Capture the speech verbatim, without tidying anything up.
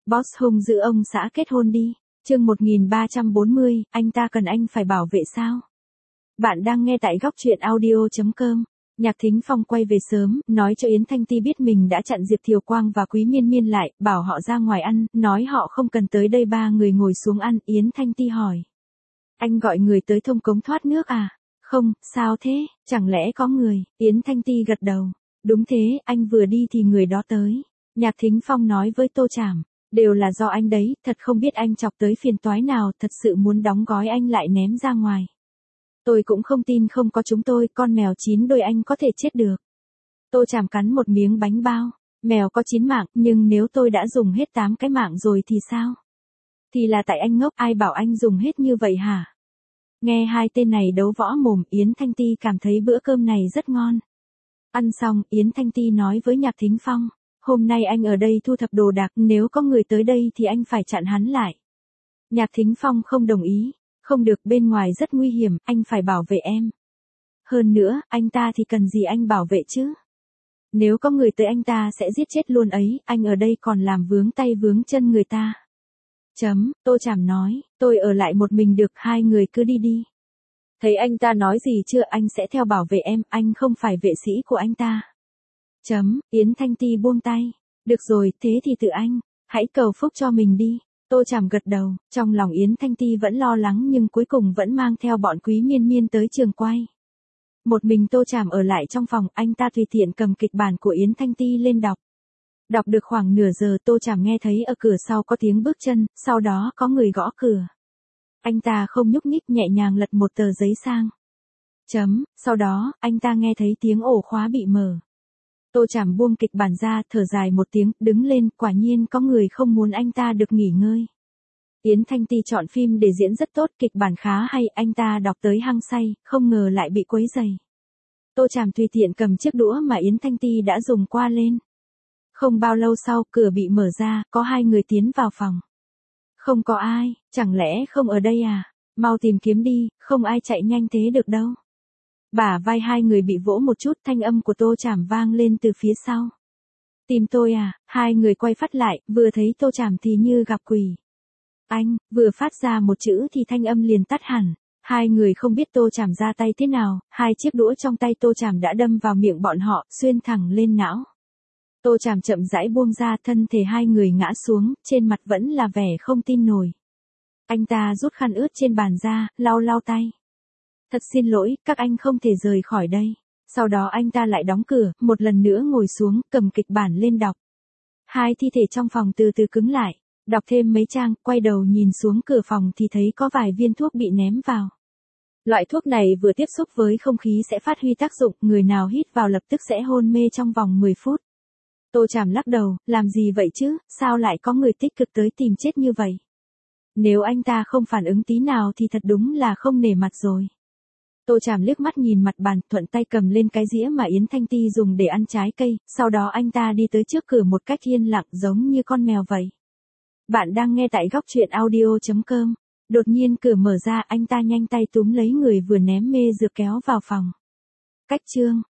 Boss hung dữ ông xã kết hôn đi. Chương một nghìn ba trăm bốn mươi, anh ta cần anh phải bảo vệ sao? Bạn đang nghe tại góc truyện audio chấm com. Nhạc Thính Phong quay về sớm, nói cho Yến Thanh Ti biết mình đã chặn Diệp Thiều Quang và Quý Miên Miên lại, bảo họ ra ngoài ăn, nói họ không cần tới đây. Ba người ngồi xuống ăn, Yến Thanh Ti hỏi. Anh gọi người tới thông cống thoát nước à? Không, sao thế, chẳng lẽ có người? Yến Thanh Ti gật đầu. Đúng thế, anh vừa đi thì người đó tới. Nhạc Thính Phong nói với Tô Trảm. Đều là do anh đấy, thật không biết anh chọc tới phiền toái nào, thật sự muốn đóng gói anh lại ném ra ngoài. Tôi cũng không tin không có chúng tôi, con mèo chín đôi anh có thể chết được. Tô Trảm cắn một miếng bánh bao. Mèo có chín mạng, nhưng nếu tôi đã dùng hết tám cái mạng rồi thì sao? Thì là tại anh ngốc, ai bảo anh dùng hết như vậy hả? Nghe hai tên này đấu võ mồm, Yến Thanh Ti cảm thấy bữa cơm này rất ngon. Ăn xong, Yến Thanh Ti nói với Nhạc Thính Phong. Hôm nay anh ở đây thu thập đồ đạc, nếu có người tới đây thì anh phải chặn hắn lại. Nhạc Thính Phong không đồng ý. Không được, bên ngoài rất nguy hiểm, anh phải bảo vệ em. Hơn nữa, anh ta thì cần gì anh bảo vệ chứ? Nếu có người tới anh ta sẽ giết chết luôn ấy, anh ở đây còn làm vướng tay vướng chân người ta. Chấm, Tô Trảm nói, tôi ở lại một mình được, hai người cứ đi đi. Thấy anh ta nói gì chưa, anh sẽ theo bảo vệ em, anh không phải vệ sĩ của anh ta. Chấm, Yến Thanh Ti buông tay. Được rồi, thế thì tự anh, hãy cầu phúc cho mình đi. Tô Trảm gật đầu, trong lòng Yến Thanh Ti vẫn lo lắng nhưng cuối cùng vẫn mang theo bọn Quý Miên Miên tới trường quay. Một mình Tô Trảm ở lại trong phòng, anh ta tùy tiện cầm kịch bản của Yến Thanh Ti lên đọc. Đọc được khoảng nửa giờ Tô Trảm nghe thấy ở cửa sau có tiếng bước chân, sau đó có người gõ cửa. Anh ta không nhúc nhích, nhẹ nhàng lật một tờ giấy sang. Chấm, sau đó, anh ta nghe thấy tiếng ổ khóa bị mở. Tô Trảm buông kịch bản ra, thở dài một tiếng, đứng lên, quả nhiên có người không muốn anh ta được nghỉ ngơi. Yến Thanh Ti chọn phim để diễn rất tốt, kịch bản khá hay, anh ta đọc tới hăng say, không ngờ lại bị quấy rầy. Tô Trảm tùy tiện cầm chiếc đũa mà Yến Thanh Ti đã dùng qua lên. Không bao lâu sau, cửa bị mở ra, có hai người tiến vào phòng. Không có ai, chẳng lẽ không ở đây à? Mau tìm kiếm đi, không ai chạy nhanh thế được đâu. Bả vai hai người bị vỗ một chút, thanh âm của Tô Trảm vang lên từ phía sau. Tìm tôi à? Hai người quay phát lại, vừa thấy Tô Trảm thì như gặp quỷ. Anh, vừa phát ra một chữ thì thanh âm liền tắt hẳn. Hai người không biết Tô Trảm ra tay thế nào, hai chiếc đũa trong tay Tô Trảm đã đâm vào miệng bọn họ, xuyên thẳng lên não. Tô Trảm chậm rãi buông ra, thân thể hai người ngã xuống, trên mặt vẫn là vẻ không tin nổi. Anh ta rút khăn ướt trên bàn ra, lau lau tay. Thật xin lỗi, các anh không thể rời khỏi đây. Sau đó anh ta lại đóng cửa, một lần nữa ngồi xuống, cầm kịch bản lên đọc. Hai thi thể trong phòng từ từ cứng lại, đọc thêm mấy trang, quay đầu nhìn xuống cửa phòng thì thấy có vài viên thuốc bị ném vào. Loại thuốc này vừa tiếp xúc với không khí sẽ phát huy tác dụng, người nào hít vào lập tức sẽ hôn mê trong vòng mười phút. Tô Trảm lắc đầu, làm gì vậy chứ, sao lại có người tích cực tới tìm chết như vậy? Nếu anh ta không phản ứng tí nào thì thật đúng là không nể mặt rồi. Tô Trảm liếc mắt nhìn mặt bàn, thuận tay cầm lên cái dĩa mà Yến Thanh Ti dùng để ăn trái cây, sau đó anh ta đi tới trước cửa một cách yên lặng giống như con mèo vậy. Bạn đang nghe tại góc truyện audio chấm com. Đột nhiên cửa mở ra, anh ta nhanh tay túm lấy người vừa ném mê dược kéo vào phòng. Cách chương